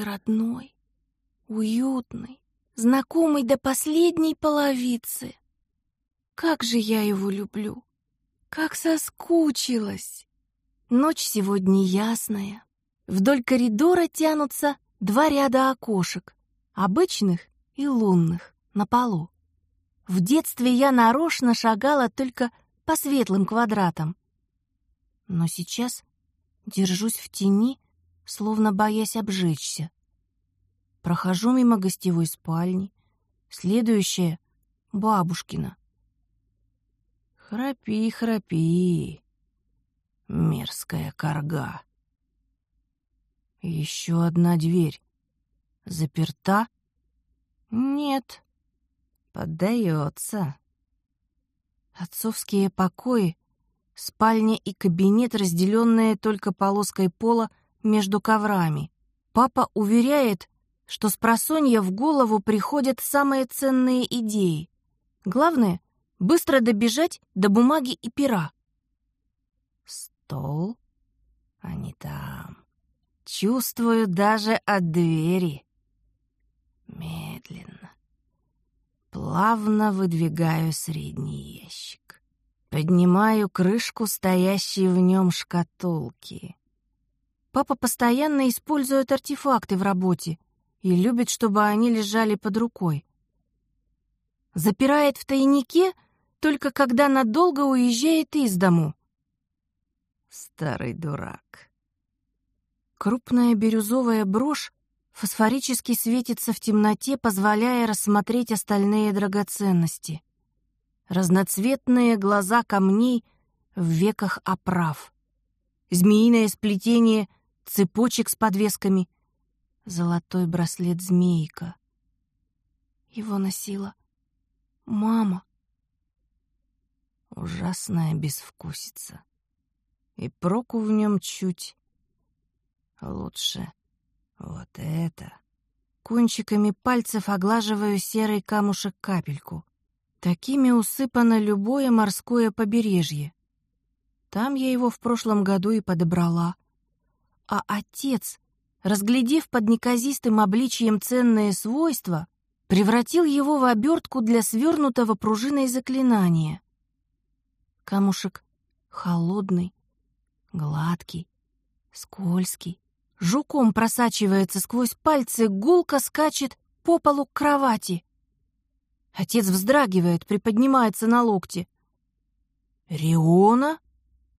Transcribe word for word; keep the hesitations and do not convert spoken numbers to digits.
родной, уютный, знакомый до последней половицы. Как же я его люблю! Как соскучилась! Ночь сегодня ясная. Вдоль коридора тянутся два ряда окошек, обычных и лунных, на полу. В детстве я нарочно шагала только по светлым квадратам. Но сейчас держусь в тени, словно боясь обжечься. Прохожу мимо гостевой спальни. Следующая — бабушкина. Храпи, храпи, мерзкая карга. Еще одна дверь. Заперта? Нет, поддается. Отцовские покои, спальня и кабинет, разделенные только полоской пола между коврами. Папа уверяет, что спросонья в голову приходят самые ценные идеи. Главное — быстро добежать до бумаги и пера. Стол? А не там. Чувствую даже от двери. Медленно, плавно выдвигаю средний ящик. Поднимаю крышку стоящей в нем шкатулки. Папа постоянно использует артефакты в работе и любит, чтобы они лежали под рукой. Запирает в тайнике только когда надолго уезжает из дому. Старый дурак. Крупная бирюзовая брошь фосфорически светится в темноте, позволяя рассмотреть остальные драгоценности. Разноцветные глаза камней в веках оправ. Змеиное сплетение цепочек с подвесками. Золотой браслет-змейка. Его носила мама. Ужасная безвкусица. И проку в нем чуть. Лучше вот это. Кончиками пальцев оглаживаю серый камушек-капельку. Такими усыпано любое морское побережье. Там я его в прошлом году и подобрала. А отец, разглядев под неказистым обличием ценные свойства, превратил его в обертку для свернутого пружиной заклинания. Камушек холодный, гладкий, скользкий. Жуком просачивается сквозь пальцы, гулко скачет по полу к кровати. Отец вздрагивает, приподнимается на локте. «Риона?»